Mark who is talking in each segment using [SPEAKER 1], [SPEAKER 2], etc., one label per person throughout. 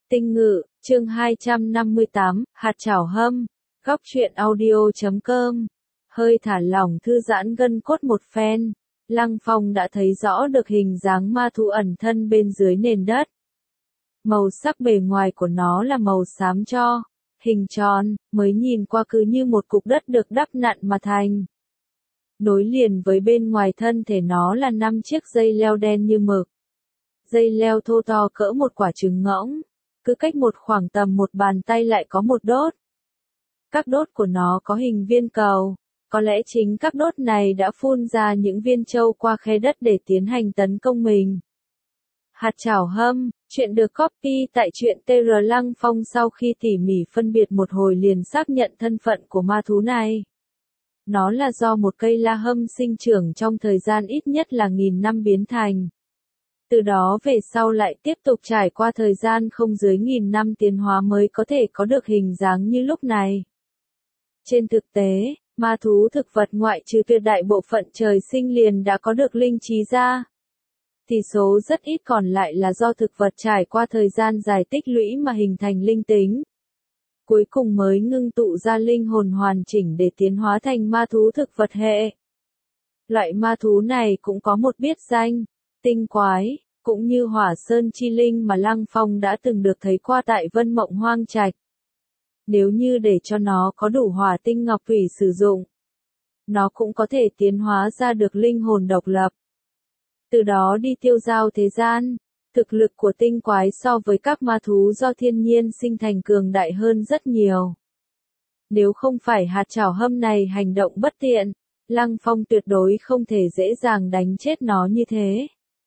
[SPEAKER 1] Tinh Ngự, chương 258, hạt chảo hâm, góc truyện audio.com. Hơi thả lỏng thư giãn gân cốt một phen, Lăng Phong đã thấy rõ được hình dáng ma thú ẩn thân bên dưới nền đất. Màu sắc bề ngoài của nó là màu xám tro, hình tròn, mới nhìn qua cứ như một cục đất được đắp nặn mà thành. Nối liền với bên ngoài thân thể nó là 5 chiếc dây leo đen như mực. Dây leo thô to cỡ một quả trứng ngỗng, cứ cách một khoảng tầm một bàn tay lại có một đốt. Các đốt của nó có hình viên cầu, có lẽ chính các đốt này đã phun ra những viên châu qua khe đất để tiến hành tấn công mình. Hạt chảo hâm, chuyện được copy tại truyện TR. Lăng Phong sau khi tỉ mỉ phân biệt một hồi liền xác nhận thân phận của ma thú này. Nó là do một cây la hâm sinh trưởng trong thời gian ít nhất là 1000 năm biến thành. Từ đó về sau lại tiếp tục trải qua thời gian không dưới 1000 năm tiến hóa mới có thể có được hình dáng như lúc này. Trên thực tế, ma thú thực vật ngoại trừ tuyệt đại bộ phận trời sinh liền đã có được linh trí ra, thì số rất ít còn lại là do thực vật trải qua thời gian dài tích lũy mà hình thành linh tính. Cuối cùng mới ngưng tụ ra linh hồn hoàn chỉnh để tiến hóa thành ma thú thực vật hệ. Loại ma thú này cũng có một biệt danh, tinh quái, cũng như hỏa sơn chi linh mà Lăng Phong đã từng được thấy qua tại Vân Mộng Hoang Trạch. Nếu như để cho nó có đủ hỏa tinh ngọc thủy sử dụng, nó cũng có thể tiến hóa ra được linh hồn độc lập. Từ đó đi tiêu giao thế gian, thực lực của tinh quái so với các ma thú do thiên nhiên sinh thành cường đại hơn rất nhiều. Nếu không phải hạt chảo hâm này hành động bất tiện, Lăng Phong tuyệt đối không thể dễ dàng đánh chết nó như thế.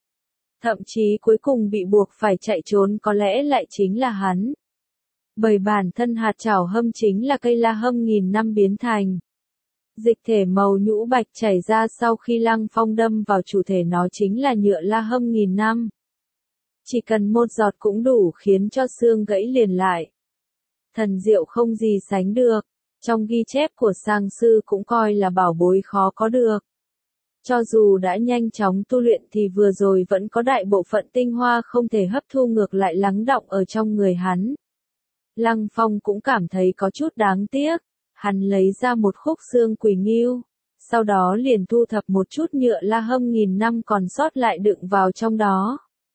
[SPEAKER 1] Thậm chí cuối cùng bị buộc phải chạy trốn có lẽ lại chính là hắn. Bởi bản thân hạt chảo hâm chính là cây la hâm 1000 năm biến thành. Dịch thể màu nhũ bạch chảy ra sau khi Lăng Phong đâm vào chủ thể nó chính là nhựa la hâm 1000 năm. Chỉ cần một giọt cũng đủ khiến cho xương gãy liền lại. Thần diệu không gì sánh được, trong ghi chép của Sang Sư cũng coi là bảo bối khó có được. Cho dù đã nhanh chóng tu luyện thì vừa rồi vẫn có đại bộ phận tinh hoa không thể hấp thu ngược lại lắng đọng ở trong người hắn. Lăng Phong cũng cảm thấy có chút đáng tiếc, hắn lấy ra một khúc xương quỷ ngưu, sau đó liền thu thập một chút nhựa la hâm 1000 năm còn sót lại đựng vào trong đó.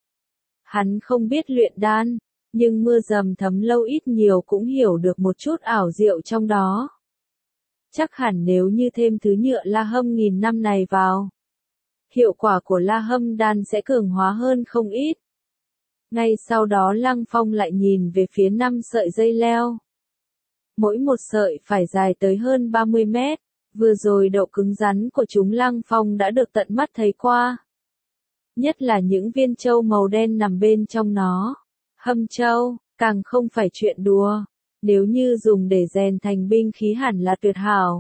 [SPEAKER 1] Hắn không biết luyện đan, nhưng mưa dầm thấm lâu ít nhiều cũng hiểu được một chút ảo diệu trong đó. Chắc hẳn nếu như thêm thứ nhựa la hâm 1000 năm này vào, hiệu quả của la hâm đan sẽ cường hóa hơn không ít. Ngay sau đó Lăng Phong lại nhìn về phía 5 sợi dây leo. Mỗi một sợi phải dài tới hơn 30 mét, vừa rồi độ cứng rắn của chúng Lăng Phong đã được tận mắt thấy qua. Nhất là những viên châu màu đen nằm bên trong nó. Hâm châu, càng không phải chuyện đùa. Nếu như dùng để rèn thành binh khí hẳn là tuyệt hảo.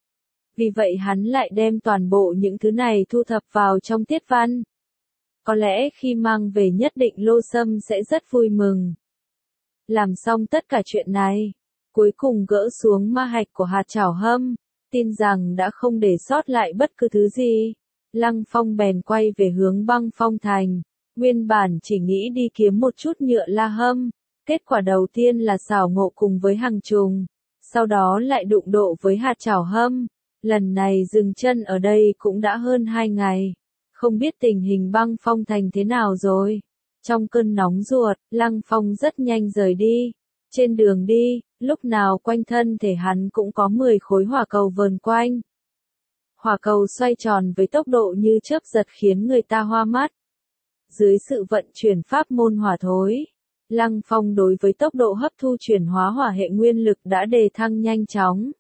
[SPEAKER 1] Vì vậy hắn lại đem toàn bộ những thứ này thu thập vào trong tiết văn. Có lẽ khi mang về nhất định Lô Sâm sẽ rất vui mừng. Làm xong tất cả chuyện này, cuối cùng gỡ xuống ma hạch của hạt chảo hâm, tin rằng đã không để sót lại bất cứ thứ gì. Lăng Phong bèn quay về hướng Băng Phong Thành, nguyên bản chỉ nghĩ đi kiếm một chút nhựa la hâm. Kết quả đầu tiên là xảo ngộ cùng với hàng trùng, sau đó lại đụng độ với hạt chảo hâm. Lần này dừng chân ở đây cũng đã hơn 2 ngày. Không biết tình hình Băng Phong Thành thế nào rồi. Trong cơn nóng ruột, Lăng Phong rất nhanh rời đi. Trên đường đi, lúc nào quanh thân thể hắn cũng có 10 khối hỏa cầu vờn quanh. Hỏa cầu xoay tròn với tốc độ như chớp giật khiến người ta hoa mắt. Dưới sự vận chuyển pháp môn hỏa thối, Lăng Phong đối với tốc độ hấp thu chuyển hóa hỏa hệ nguyên lực đã đề thăng nhanh chóng.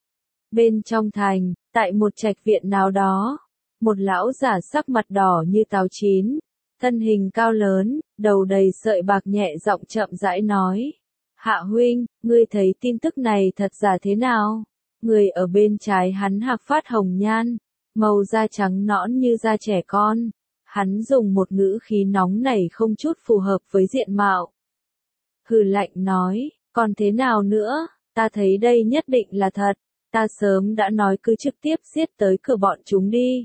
[SPEAKER 1] Bên trong thành, tại một trạch viện nào đó, một lão giả sắc mặt đỏ như táo chín, thân hình cao lớn, đầu đầy sợi bạc nhẹ giọng chậm rãi nói. Hạ huynh, ngươi thấy tin tức này thật giả thế nào? Người ở bên trái hắn hạc phát hồng nhan, màu da trắng nõn như da trẻ con. Hắn dùng một ngữ khí nóng nảy không chút phù hợp với diện mạo. Hừ lạnh nói, còn thế nào nữa, ta thấy đây nhất định là thật, ta sớm đã nói cứ trực tiếp giết tới cửa bọn chúng đi.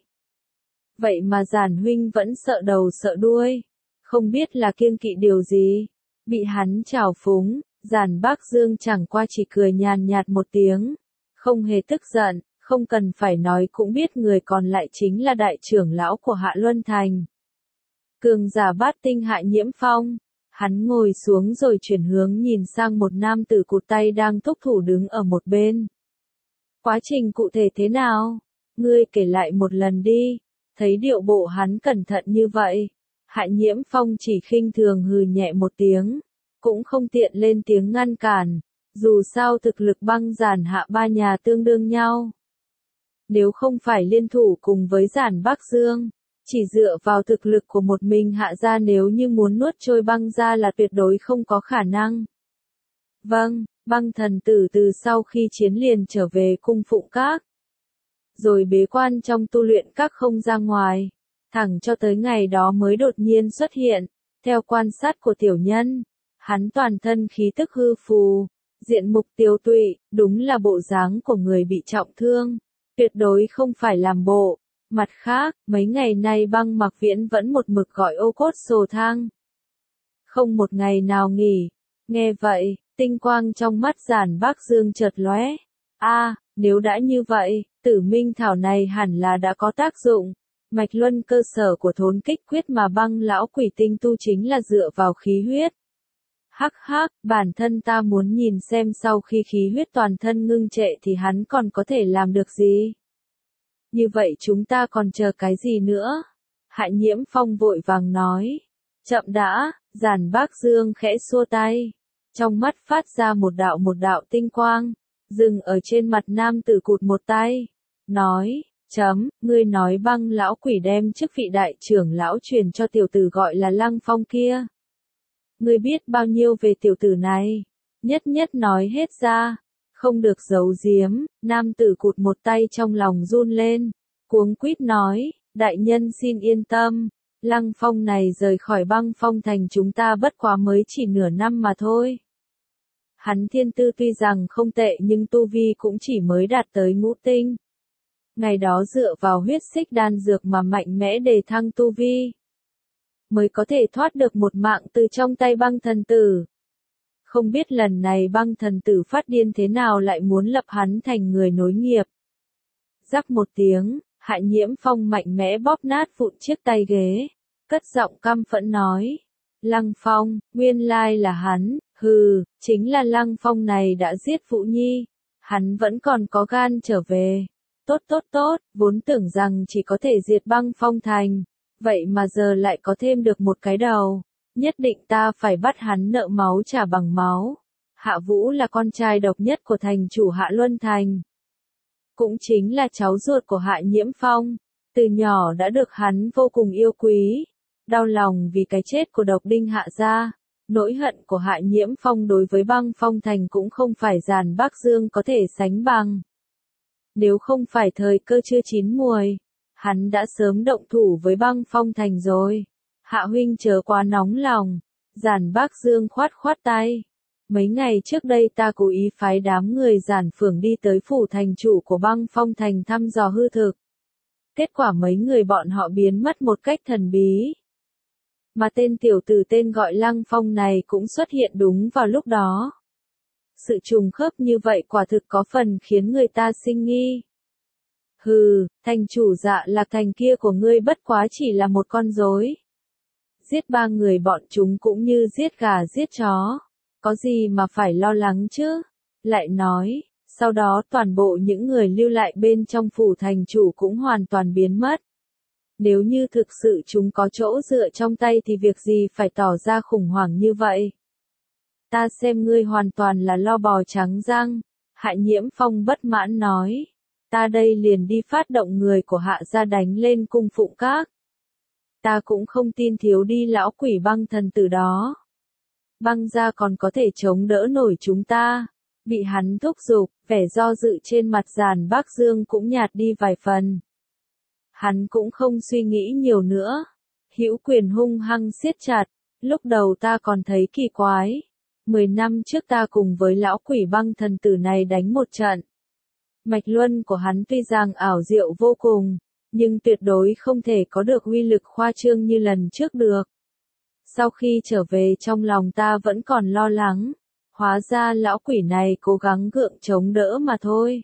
[SPEAKER 1] Vậy mà Giản huynh vẫn sợ đầu sợ đuôi, không biết là kiêng kỵ điều gì. Bị hắn trào phúng, Giản Bác Dương chẳng qua chỉ cười nhàn nhạt một tiếng, không hề tức giận, không cần phải nói cũng biết người còn lại chính là đại trưởng lão của Hạ Luân Thành. Cường giả bát tinh Hạ Nhiễm Phong. Hắn ngồi xuống rồi chuyển hướng nhìn sang một nam tử cụt tay đang thúc thủ đứng ở một bên. Quá trình cụ thể thế nào? Ngươi kể lại một lần đi. Thấy điệu bộ hắn cẩn thận như vậy, Hạ Nhiễm Phong chỉ khinh thường hừ nhẹ một tiếng, cũng không tiện lên tiếng ngăn cản, dù sao thực lực Băng Giản Hạ ba nhà tương đương nhau. Nếu không phải liên thủ cùng với Giản Bắc Dương, chỉ dựa vào thực lực của một mình Hạ gia nếu như muốn nuốt trôi Băng gia là tuyệt đối không có khả năng. Vâng, Băng thần tử từ sau khi chiến liền trở về cung phụng các, rồi bế quan trong tu luyện các không ra ngoài, thẳng cho tới ngày đó mới đột nhiên xuất hiện. Theo quan sát của tiểu nhân, hắn toàn thân khí tức hư phù, diện mục tiêu tụy, đúng là bộ dáng của người bị trọng thương, tuyệt đối không phải làm bộ. Mặt khác, mấy ngày nay Băng Mặc Viễn vẫn một mực gọi ô cốt sồ thang, không một ngày nào nghỉ. Nghe vậy, tinh quang trong mắt Giản Bác Dương chợt lóe. Nếu đã như vậy, Tử Minh thảo này hẳn là đã có tác dụng. Mạch luân cơ sở của thốn kích quyết mà Băng lão quỷ tinh tu chính là dựa vào khí huyết. Hắc hắc, bản thân ta muốn nhìn xem sau khi khí huyết toàn thân ngưng trệ thì hắn còn có thể làm được gì. Như vậy chúng ta còn chờ cái gì nữa? Hạ Nhiễm Phong vội vàng nói. Chậm đã, Giản Bác Dương khẽ xua tay. Trong mắt phát ra một đạo tinh quang, dừng ở trên mặt nam tử cụt một tay. Nói, ngươi nói Băng lão quỷ đem chức vị đại trưởng lão truyền cho tiểu tử gọi là Lăng Phong kia. Ngươi biết bao nhiêu về tiểu tử này? Nhất nhất nói hết ra. Không được giấu giếm, nam tử cụt một tay trong lòng run lên, cuống quýt nói, đại nhân xin yên tâm, Lăng Phong này rời khỏi Băng Phong thành chúng ta bất quá mới chỉ nửa năm mà thôi. Hắn thiên tư tuy rằng không tệ nhưng tu vi cũng chỉ mới đạt tới ngũ tinh. Ngày đó dựa vào huyết xích đan dược mà mạnh mẽ đề thăng tu vi, mới có thể thoát được một mạng từ trong tay Băng thần tử. Không biết lần này Băng thần tử phát điên thế nào lại muốn lập hắn thành người nối nghiệp. Rắc một tiếng, Hạ Nhiễm Phong mạnh mẽ bóp nát vụn chiếc tay ghế, cất giọng căm phẫn nói. Lăng Phong, nguyên lai là hắn, chính là Lăng Phong này đã giết Vũ Nhi, hắn vẫn còn có gan trở về. Tốt, vốn tưởng rằng chỉ có thể diệt Băng Phong thành, vậy mà giờ lại có thêm được một cái đầu. Nhất định ta phải bắt hắn nợ máu trả bằng máu. Hạ Vũ là con trai độc nhất của thành chủ Hạ Luân Thành, cũng chính là cháu ruột của Hạ Nhiễm Phong, từ nhỏ đã được hắn vô cùng yêu quý. Đau lòng vì cái chết của Độc Đinh Hạ gia, nỗi hận của Hạ Nhiễm Phong đối với Băng Phong thành cũng không phải Giản Bác Dương có thể sánh bằng. Nếu không phải thời cơ chưa chín muồi, hắn đã sớm động thủ với Băng Phong thành rồi. Hạ huynh chớ quá nóng lòng. Giản Bác Dương khoát tay. Mấy ngày trước đây ta cố ý phái đám người Giản Phường đi tới phủ thành chủ của Băng Phong thành thăm dò hư thực. Kết quả mấy người bọn họ biến mất một cách thần bí. Mà tên tiểu tử tên gọi Lăng Phong này cũng xuất hiện đúng vào lúc đó. Sự trùng khớp như vậy quả thực có phần khiến người ta sinh nghi. Thành chủ Dạ Lạc Thành kia của ngươi bất quá chỉ là một con rối. Giết 3 người bọn chúng cũng như giết gà giết chó. Có gì mà phải lo lắng chứ? Lại nói, sau đó toàn bộ những người lưu lại bên trong phủ thành chủ cũng hoàn toàn biến mất. Nếu như thực sự chúng có chỗ dựa trong tay thì việc gì phải tỏ ra khủng hoảng như vậy? Ta xem ngươi hoàn toàn là lo bò trắng răng. Hạ Nhiễm Phong bất mãn nói. Ta đây liền đi phát động người của Hạ gia đánh lên cung phụng các. Ta cũng không tin thiếu đi lão quỷ Băng thần tử đó. Băng gia còn có thể chống đỡ nổi chúng ta. Bị hắn thúc giục, vẻ do dự trên mặt Giản Bác Dương cũng nhạt đi vài phần. Hắn cũng không suy nghĩ nhiều nữa. Hữu quyền hung hăng siết chặt. Lúc đầu ta còn thấy kỳ quái. 10 năm trước ta cùng với lão quỷ Băng thần tử này đánh một trận. Mạch luân của hắn tuy rằng ảo diệu vô cùng, nhưng tuyệt đối không thể có được uy lực khoa trương như lần trước được. Sau khi trở về trong lòng ta vẫn còn lo lắng, hóa ra lão quỷ này cố gắng gượng chống đỡ mà thôi.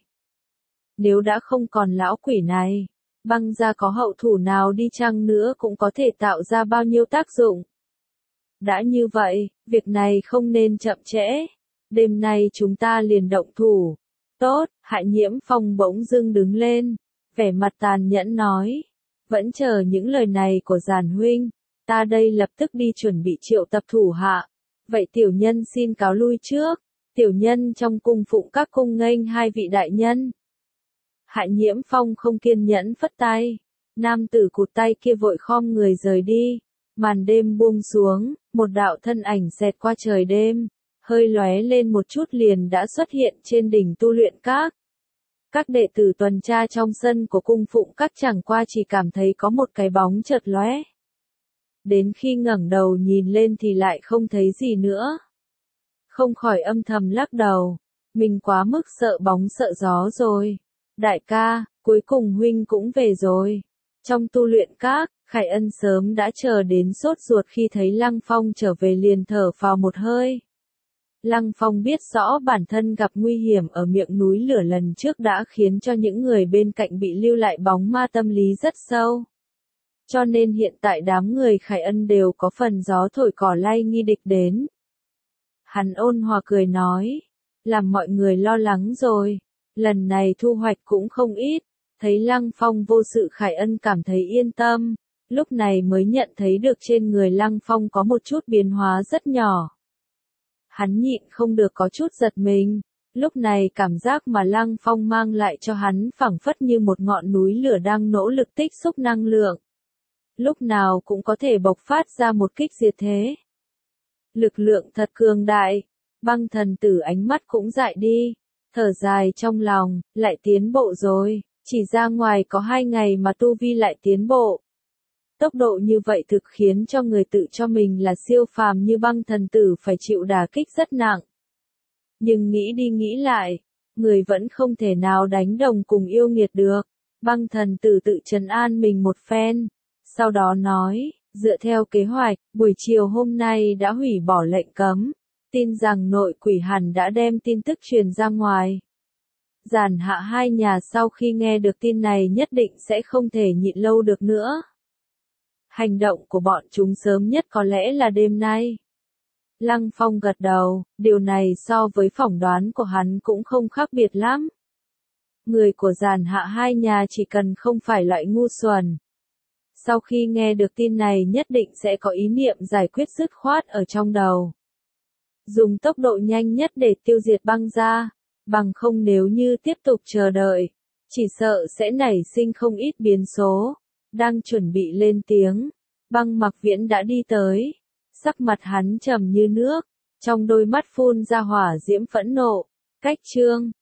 [SPEAKER 1] Nếu đã không còn lão quỷ này, băng gia có hậu thủ nào đi chăng nữa cũng có thể tạo ra bao nhiêu tác dụng. Đã như vậy, việc này không nên chậm trễ. Đêm nay chúng ta liền động thủ. Tốt, Hạ Nhiễm Phong bỗng dưng đứng lên, vẻ mặt tàn nhẫn nói. Vẫn chờ những lời này của Giản huynh, ta đây lập tức đi chuẩn bị triệu tập thủ hạ. Vậy tiểu nhân xin cáo lui trước, tiểu nhân trong cung phụng các cung nghênh hai vị đại nhân. Hạ Nhiễm Phong không kiên nhẫn phất tay, nam tử cụt tay kia vội khom người rời đi. Màn đêm buông xuống, một đạo thân ảnh xẹt qua trời đêm, hơi lóe lên một chút liền đã xuất hiện trên đỉnh tu luyện các. Các đệ tử tuần tra trong sân của cung phụng các chẳng qua chỉ cảm thấy có một cái bóng chợt lóe. Đến khi ngẩng đầu nhìn lên thì lại không thấy gì nữa. Không khỏi âm thầm lắc đầu, mình quá mức sợ bóng sợ gió rồi. Đại ca, cuối cùng huynh cũng về rồi. Trong tu luyện các, Khải Ân sớm đã chờ đến sốt ruột khi thấy Lăng Phong trở về liền thở phào một hơi. Lăng Phong biết rõ bản thân gặp nguy hiểm ở miệng núi lửa lần trước đã khiến cho những người bên cạnh bị lưu lại bóng ma tâm lý rất sâu. Cho nên hiện tại đám người Khải Ân đều có phần gió thổi cỏ lay nghi địch đến. Hắn ôn hòa cười nói, làm mọi người lo lắng rồi, lần này thu hoạch cũng không ít. Thấy Lăng Phong vô sự Khải Ân cảm thấy yên tâm, lúc này mới nhận thấy được trên người Lăng Phong có một chút biến hóa rất nhỏ. Hắn nhịn không được có chút giật mình, lúc này cảm giác mà Lăng Phong mang lại cho hắn phảng phất như một ngọn núi lửa đang nỗ lực tích xúc năng lượng. Lúc nào cũng có thể bộc phát ra một kích diệt thế. Lực lượng thật cường đại, băng thần tử ánh mắt cũng dại đi, thở dài trong lòng, lại tiến bộ rồi. Chỉ ra ngoài có 2 ngày mà tu vi lại tiến bộ. Tốc độ như vậy thực khiến cho người tự cho mình là siêu phàm như băng thần tử phải chịu đả kích rất nặng. Nhưng nghĩ đi nghĩ lại, người vẫn không thể nào đánh đồng cùng yêu nghiệt được. Băng thần tử tự trấn an mình một phen. Sau đó nói, dựa theo kế hoạch, buổi chiều hôm nay đã hủy bỏ lệnh cấm. Tin rằng nội quỷ hẳn đã đem tin tức truyền ra ngoài. Giản Hạ hai nhà sau khi nghe được tin này nhất định sẽ không thể nhịn lâu được nữa. Hành động của bọn chúng sớm nhất có lẽ là đêm nay. Lăng Phong gật đầu, điều này so với phỏng đoán của hắn cũng không khác biệt lắm. Người của Giản Hạ hai nhà chỉ cần không phải loại ngu xuẩn. Sau khi nghe được tin này nhất định sẽ có ý niệm giải quyết dứt khoát ở trong đầu. Dùng tốc độ nhanh nhất để tiêu diệt băng gia. Bằng không nếu như tiếp tục chờ đợi, chỉ sợ sẽ nảy sinh không ít biến số. Đang chuẩn bị lên tiếng, Băng Mặc Viễn đã đi tới. Sắc mặt hắn trầm như nước, trong đôi mắt phun ra hỏa diễm phẫn nộ. Cách chương